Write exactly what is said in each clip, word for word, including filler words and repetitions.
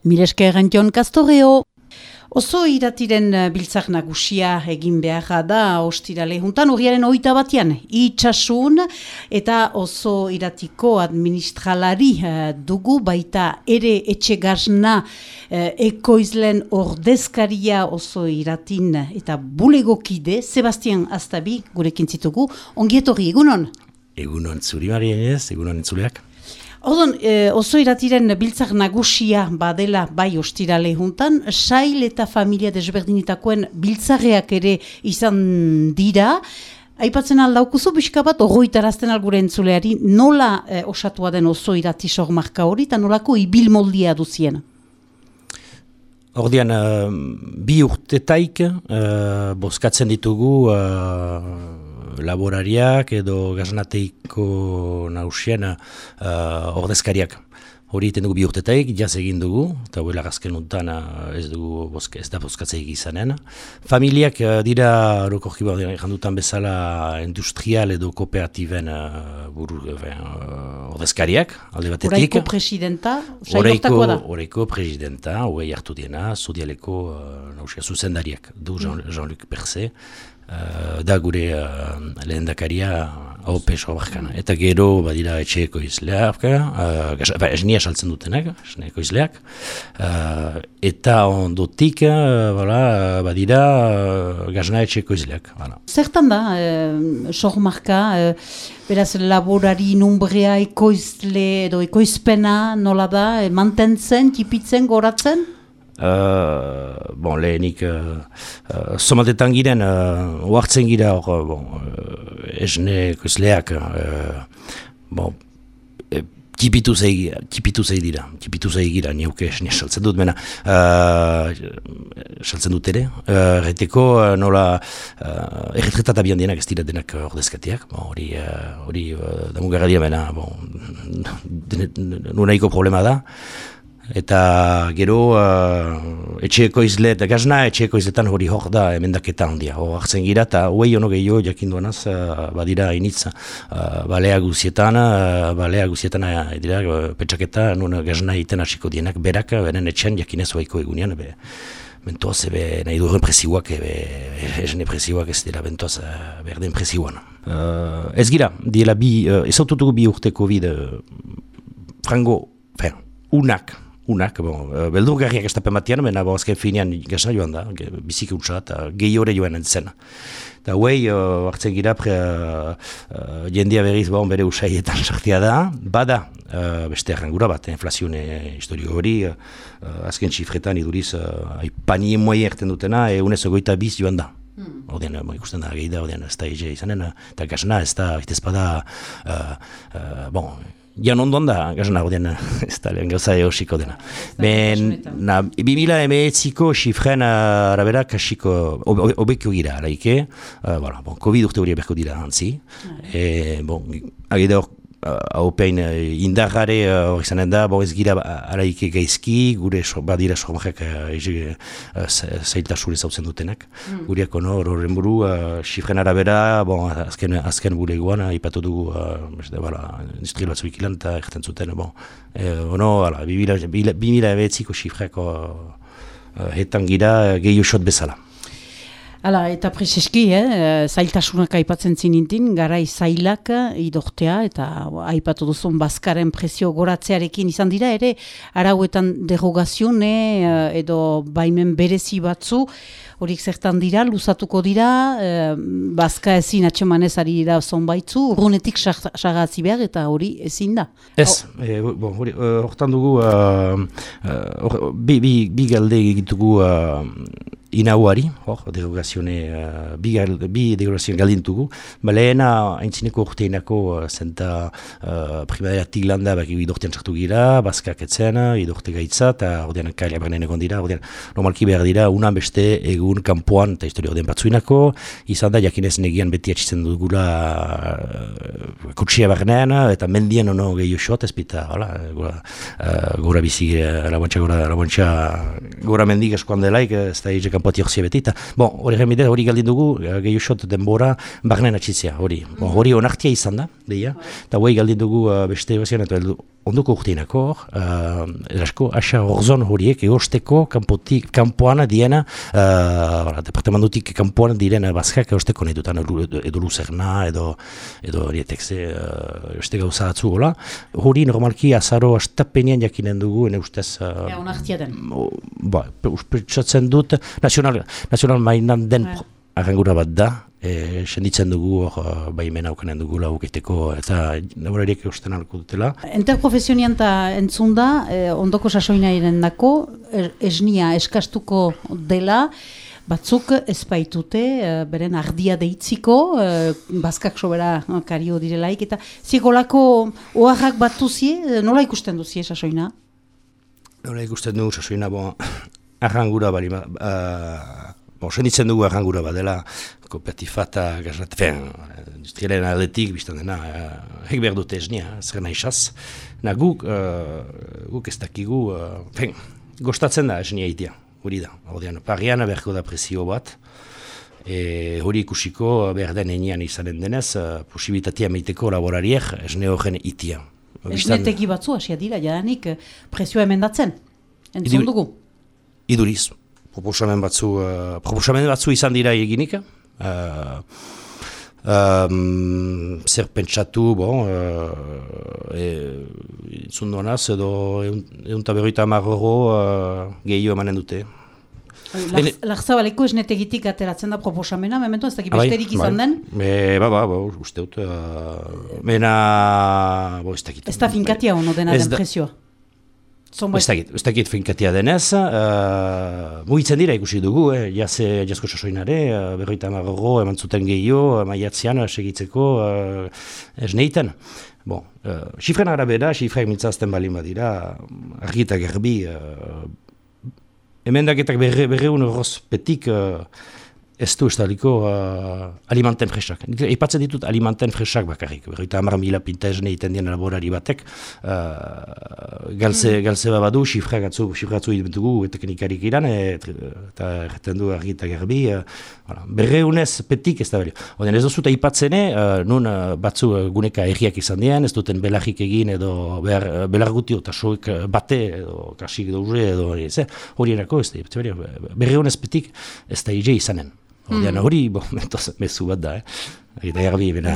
Mileske Jon Kastoreo. Oso iratiren biltzak nagusia egin beharra da ostirale juntan, urriaren hogeita batean itsasun eta oso iratiko administralari dugu, baita ere etxegasna ekoizlen ordezkaria oso iratin eta bulegokide Sebastian Astabi gurekin zitugu. Ongietorri, egunon? Egunon zuri Marianez, egunon entzuleak. Ordon, e, oso iratiren biltzak nagusia badela bai ostirale juntan, sail eta familia desberdinetakoen biltzarreak ere izan dira. Aipatzen aldaukuzu, pixka bat, ogoitarazten algure entzuleari, nola e, osatua den oso irati sormarka hori, eta nolako ibil moldia duzien? Ordean, uh, bi urtetaik uh, bozkatzen ditugu uh, laborariak edo gaznateiko nausien uh, ordezkariak. Hori iten dugu bi urtetaik, jaz egin dugu, eta huela gazken untan ez, dugu bozka, ez da bozkatzeik izanen. Familiak uh, dira, orokorki bat jandutan bezala industrial edo kooperativen uh, buru, uh, ordezkariak, alde batetik. Horeiko presidenta, sailortakoa da? Horeiko presidenta, hogei hartu diena, Zodialeko uh, nausia zuzendariak, du Jean, Jean-Luc Perse, uh, da gure uh, lehendakaria A O P sorbarkan. Eta gero badira etxeeko izleak, uh, esnia saltzen dutenak, esneeko izleak, uh, eta ondotik uh, voilà, badira uh, gazna etxeeko izleak. Voilà. Zertan da, eh, sormarka, eh, beraz laborari numbrea ekoizle edo ekoizpena nola da, eh, mantentzen, tipitzen, goratzen? Uh, bon, lehenik uh, uh, somatetan giren uh, oartzen gira hor bon, uh, esne kozleak uh, bon, e, tipitu zei dira tipitu zei gira, niauke esne saltzen dut mena uh, saltzen dut ere uh, erreteko uh, nola uh, erretretat abian dienak ez dira denak ordezkatiak hori bon, hori uh, uh, damugarra dira mena bon, nunaiko problema da. Eta gero uh, etxeeko izle, eta gazna etxeeko izletan hori hor da emendaketa handia. Hor hartzen gira eta huei ono gehiago jakinduanaz uh, badira initza uh, balea guzietan, uh, balea guzietan uh, dira uh, pentsaketa nun gazna iten hasiko dienak berak, beren etxean jakinez hoiko egunean, be, bentoaz ebe nahi duen presiuak, ebe esne presiuak ez dira bentoaz uh, berden presiuan. Uh, ez gira, diela bi, uh, ez aututugu bi urteko bide uh, frango, fer, unak, Unak, bon, beldurgarriak ez tapen batian, mena bon, azken finean gazna joan da, biziki utza eta gehi hori joan entzen. Eta huei, uh, hartzen gira, pre, uh, uh, jendia berriz bon, bere usaietan sartia da, bada uh, beste arrangura bat, inflazione historio hori, uh, azken txifretan iduriz, uh, panien moie erten dutena, egunez ogoita biz joan da. Hmm. Odean, ikusten da, gehi da, odean ez da ege izanen, eta gazna ez da, ez bada, uh, uh, bon, Jan ondoan da, gazna, odean, ez da lehen gauza eosiko dena. Ben, na, bi mila emeetziko xifren uh, arabera kasiko obekio gira, araike, uh, voilà, bon, COVID urte hori berko dira hantzi. E, bon, agide hor, haupein uh, indarrare hori uh, izanen da, bon, ez gira araike gaizki, gure so, badira sormarrak uh, zailtasure zautzen dutenak. Mm. Gureak ono, horren buru, uh, xifren arabera, bon, azken, azken bulegoan, uh, ipatu dugu, uh, voilà, industrial batzuik ilan eta erten zuten, bon, eh, ono, ala, bi mila ebetziko xifreko uh, hetan gira uh, gehi usot bezala. Hala, eta prezeski, eh, zailtasunak aipatzen zinintin, garai zailak idortea, eta aipatu duzun bazkaren prezio goratzearekin izan dira, ere, arauetan derogazione edo baimen berezi batzu, horik zertan dira, luzatuko dira, eh, bazka ezin atxemanez ari dira zonbaitzu, urrunetik sarratzi behar, eta hori ezin da. Ez, e, bon, hori, hortan dugu, uh, uh, bi, bi, bi galde egitugu uh, inauari, hor, derogazione, uh, bi, bi derogazione galdintugu, ba lehena haintzineko urteinako uh, zenta uh, primadera tiglanda baki idortean sartu gira, bazkak etzen, idorte gaitza, eta ordean kaila bernen egon dira, ordean normalki behar dira, unan beste egun kanpoan, eta historia ordean batzuinako, izan da jakinez negian beti atxitzen dugula uh, kutsia bernen, eta mendien ono gehi usot, ez bita, hola, gora, uh, gora bizi, labantxa, gora, labantxa, gora mendik eskoan delaik, ez da egek kanpati horzia beti, eta, bon, hori remide, hori galdin dugu, gehi usot denbora, barnen atxitzea, hori, bon, hori onartia izan da, deia, eta hori galdin dugu uh, beste bazien, eta ondoko urteinako hor, uh, erasko, asa horzon horiek eosteko kanpotik, kanpoan diena, uh, departamentutik kanpoan diren bazkak eosteko nahi dutan edo luzerna, edo, edo rietekze, uh, este gauza atzu gola. Hori normalki azaro astapenean jakinen dugu, ene ustez... Uh, ja, onartia den. Ba, uspetsatzen dut, nazional, nazional mainan den ja. Arrangura bat da, E, senditzen dugu, hor, baimena aukanen dugu lauketeko, eta laborariek eusten alko dutela. Interprofesionian eta entzunda, eh, ondoko sasoinairen dako, er, esnia eskastuko dela, batzuk ezpaitute, eh, beren ardia deitziko, eh, bazkak sobera kario direlaik, eta zigolako oharrak bat duzie, nola ikusten duzie sasoina? Nola ikusten dugu sasoina, bon, arrangura bali, uh, bon, senditzen dugu arrangura bat dela, kooperatifata, gazat, fen, industrialen aldetik, biztan dena, uh, hek behar dute esnia, zer nahi xaz. Na guk, uh, guk ez dakigu, uh, fen, gostatzen da esnia itea, hori da. Ordean, parian beharko da presio bat, e, hori ikusiko behar den enian izanen denez, uh, posibilitatea meiteko laborariek esne horren itea. Esneteki batzu, hasia dira, jadanik presioa emendatzen, entzun dugu? Iduriz, proposamen batzu, uh, proposamen batzu izan dira eginik, Uh, um, zer pentsatu, bon, uh, e, zunduanaz, edo egun taberroita amarro uh, gehiago emanen dute. Larzabaleko esnetegitik ateratzen da proposamena, mementu ez dakit besterik izan den? E, ba, ba, ba, uste dut, uh, mena, bo, ez dakit. Ez da finkatia hono dena den presioa? Ez dakit, ez dakit finkatia denez, uh, mugitzen dira ikusi dugu, eh, jaze, jazko sasoinare, uh, berroita amarro eman zuten gehiago, maiatzean segitzeko uh, esneiten. Bon, uh, xifren arabera, xifreak mintzazten balin badira, argi eta garbi, uh, emendaketak berre, berreun horroz petik, uh, ez du estaliko uh, alimenten fresak. Ipatzen ditut alimenten fresak bakarrik. Berroita hamar mila pinta esne iten dien laborari batek, uh, galze, mm. galze babadu, xifrak atzu, xifrak atzu dugu teknikarik iran, eta erreten du argi eta garbi, uh, voilà. Berreunez petik ez da bali. Oden ez duzut aipatzene, uh, nun uh, batzu uh, guneka erriak izan dien, ez duten belarrik egin edo behar, belarguti eta soik bate, edo kasik dauze, edo hori erako ez da. Berreunez petik ez da ije izanen. Ordean hori, bo, mentoz, mezu bat da, eh? Eta garbi, bena,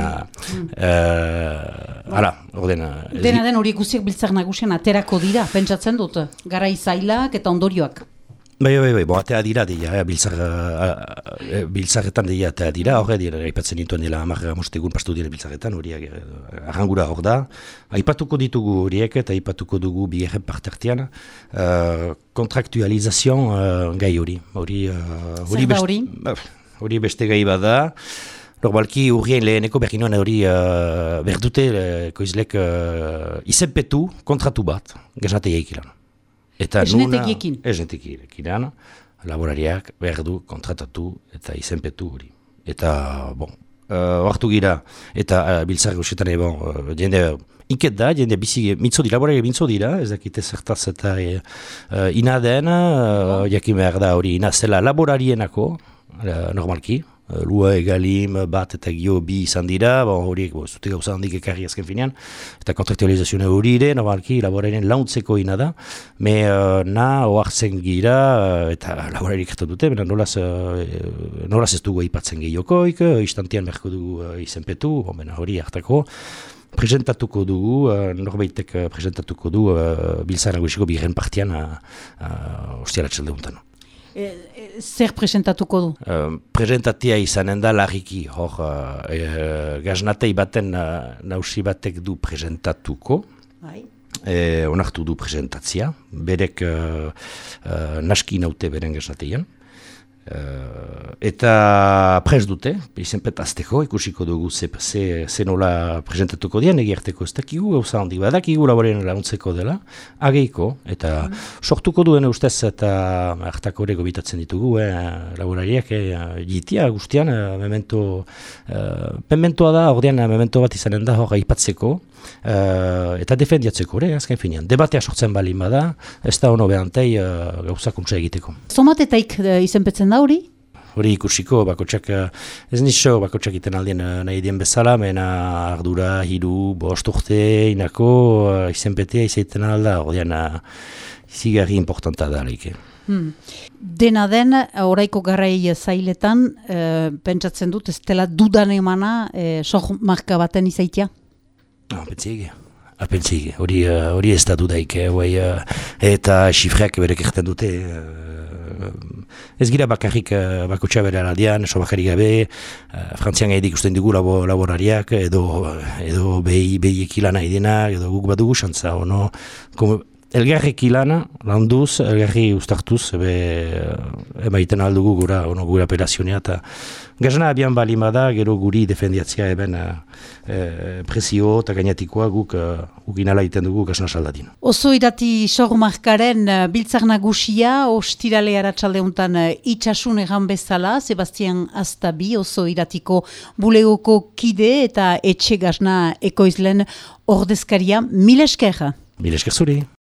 hala, ordena... Dena den hori guziak biltzak nagusian aterako dira, pentsatzen dut, garai zailak eta ondorioak. Bai, bai, bai, bo, atea dira, dira, eh, biltzar, uh, biltzarretan dira, atea dira, horre dira, aipatzen dituen dira, hamar mostegun pastu dira biltzarretan, horiak arrangura hor da. Aipatuko ditugu horiek, eta aipatuko dugu bigarren partertian, uh, kontraktualizazion uh, gai hori. Hori, uh, Zer da hori? Hori beste gai bada. Normalki urrien leheneko berginoan hori uh, berdute koizlek uh, izenpetu kontratu bat, gaznateiak ilan. Esnetegiekin? Esnetegiekin, laborariak berdu kontratatu eta izenpetu hori. Eta, bon, hartu uh, gira, eta uh, biltzar gauzetan ebon, uh, jende inket da, jende bizi, mitzo dira, laborariak mitzo dira, ez dakite zertaz eta uh, ina den, uh, jakin behar da hori, ina zela laborarienako, uh, normalki, uh, lua egalim bat eta gio bi izan dira, bon, horiek, bo, zute gauza handik ekarri azken finean, eta kontraktualizazioa hori ere, normalki, laborarien launtzeko ina da, me uh, na oartzen gira, uh, eta laborariek hartu dute, bena nolaz, uh, nolaz ez dugu aipatzen gehiokoik, uh, istantean berko dugu uh, izenpetu, bon, bena hori hartako, presentatuko dugu, uh, norbaitek uh, presentatuko du uh, biltzar naguisiko bigarren partian uh, uh, ostiaratxalde untan. E, e, zer presentatuko du? Uh, presentatia izanen da larriki, hor uh, e, gaznatei baten uh, nausi batek du presentatuko, bai. E, onartu du presentatzia, berek uh, uh, naski naute beren gaznateien. Uh, eta prez dute, izenpet azteko, ikusiko dugu ze, ze, ze nola presentatuko dian, egiarteko ez dakigu, gauza handi badakigu laborien launtzeko dela, ageiko, eta mm. sortuko duen ustez eta hartako ere gobitatzen ditugu, eh, laborariak, eh, jitia guztian, eh, memento, eh, pementoa da, ordean memento bat izanen da hor aipatzeko, eh, eta defendiatzeko ere, azken finean. Debatea sortzen balin bada, ez da ono behantei eh, gauza kuntza egiteko. Zomatetaik uh, izenpetzen da hori? hori ikusiko, bakotsak, ez niso, bakotsak iten aldien nahi dien bezala, mena ardura, hiru, bost urte, inako, izenpetea izaiten alda, ordean, izigarri importanta da, like. Hmm. Dena den, oraiko garrai zailetan, e, pentsatzen dut, ez dela dudan emana, e, soh marka baten izaitia? No, pentsik, pentsik, hori, hori ez da dudaik, eh, eta xifreak berek erten dute, ez gira bakarrik bakotxa bere aldean, so bakarrik gabe, Frantzian gaidik usten dugu labo, laborariak, edo, edo behi, behiek ilana idenak, edo guk badugu xantza, ono, elgarrik ilana, landuz, elgarri ustartuz, ebe, emaiten aldugu gura, ono, gura apelazionea, eta gazna abian bali bada, gero guri defendiatzea eben e, presio eta gainatikoa guk, guk inala iten dugu gazna saldatin. Oso irati sormarkaren biltzar nagusia, ostirale aratsalde untan itxasun egan bezala, Sebastian Astabi, oso iratiko bulegoko kide eta etxe gazna ekoizlen ordezkaria, mil esker. Mil esker zuri.